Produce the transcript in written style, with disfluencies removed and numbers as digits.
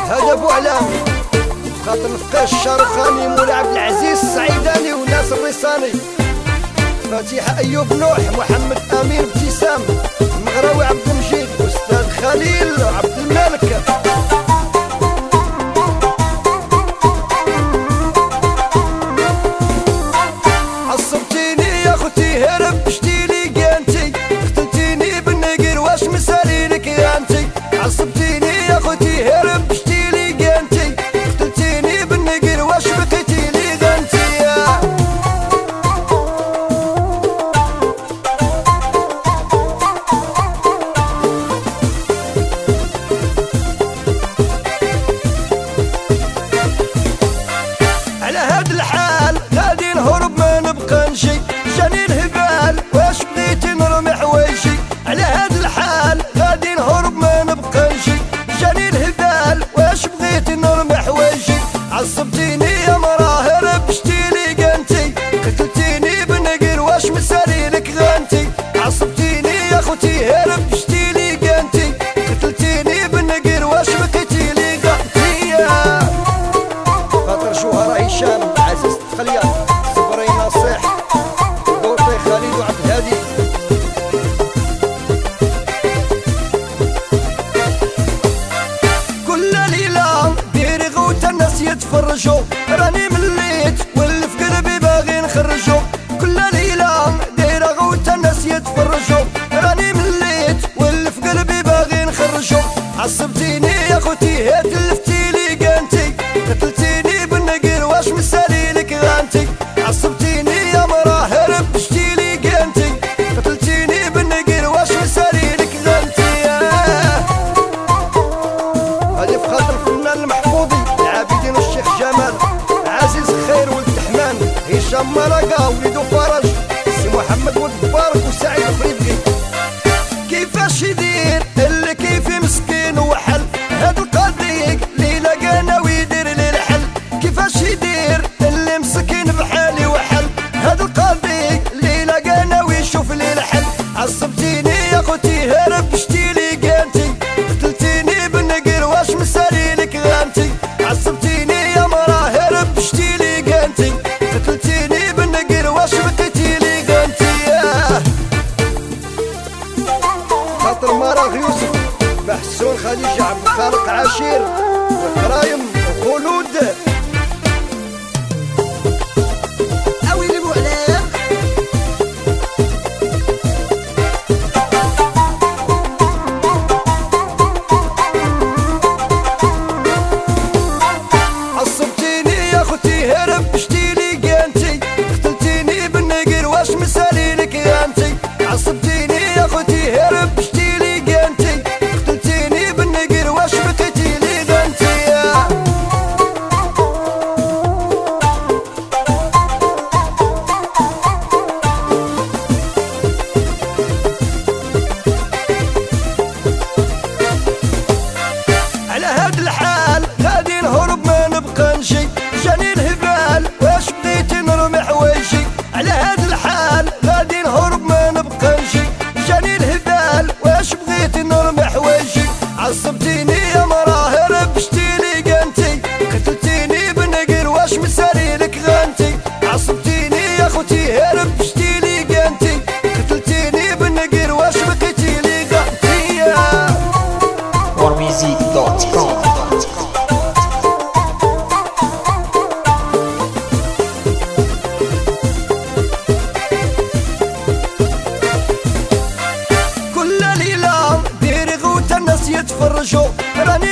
هذا ابو علام خاطر نفقه الشاروخاني مولا عبد العزيز السعيداني وناس الريساني فاتحة ايوب نوح محمد امين ابتسام المغراوي عبد المجيد استاذ خليل عبد المالك. عصبتيني يا اختي هرب شتيلي قانتي قتلتيني بالنقر واش مسالي لك يا انتي. عصبتيني يا اختي هرب شتيلي قانتي قتلتيني بالنقر واش بقيتي لي غنتي. على هاد الحال غادي نهرب ما نبقى نجي جاني الهبال واش بغيتي نرمي حوايجي. على هاد الحال غادي نهرب ما نبقى نجي جاني الهبال واش بغيتي نرمي حوايجي. عصبتيني يا مرا هرب شتيلي قانتي قتلتيني بالنقر واش مسالي لك غانتي. عصبتيني يا خوتي هرب شتيلي قانتي قتلتيني بالنقر واش بقيتي لي غانتي. خاطر جوهر هشام عزيز تخليان صبري نصيح دوطي خالد وعبد الهادي. كل ليلة ديري غوتة الناس يتفرجوا راني مليت واللي في قلبي باغي نخرجو. كل ليلة ديري غوتة الناس يتفرجوا راني مليت واللي في قلبي باغي نخرجو. عصبتيني يا خوتي هاد لفتيلي قانتي قتلتيني بالنقر واش مسالي لك غانتي. عصبتيني يا مرا هرب شتيلي قانتي قتلتيني بالنقر واش مسالي لك غانتي. هادي في خاطر الفنان المحفوظي العابدين والشيخ جمال عزيز خير ولد حمان هشام مرقه وليدو فرج سي محمد ولد مبارك وسعيد الخريبكي. كيفاش يدير اللي كيفي مسكين وحل هاد القضيق اللي لقانا ويدير لي الحل. كيفاش يدير اللي مسكين بحالي وحل هاد القضيق اللي لقانا ويشوف لي الحل. عصبتيني يا خوتي هرب شتيلي قانتي قتلتيني بالنقر واش مسالي لك غانتي. عصبتيني يا مرا هرب شتيلي قانتي قتلتيني بالنقر واش بقيتي لي غانتي. خاطر مراغ يوسف محسون خديجة عبد الخالق عشير وكرايم وخلود. اويلي ابو علام عصبتيني يا خوتي هرب شتيلي قانتي قتلتيني بالنقر واش مسالي لك غانتي. عصبتيني يا خوتي هرب شتيلي قانتي قتلتيني بالنقر واش بقيتي لي غانتي. على هاد الحال غادي نهرب ما نبقى نجي جاني الهبال واش بغيتي نرمي حوايجي. على هاد الحال غادي نهرب ما نبقى نجي جاني الهبال واش بغيتي نرمي حوايجي. عصبتيني يا مرا هرب شتيلي قانتي قتلتيني بالنقر واش مسالي لك غانتي. عصبتيني يا خوتي هرب شتيلي قانتي قتلتيني بالنقر واش بقيتي لي غانتي. warmusic.com. كل ليلة ديري غوتة الناس يتفرجوا راني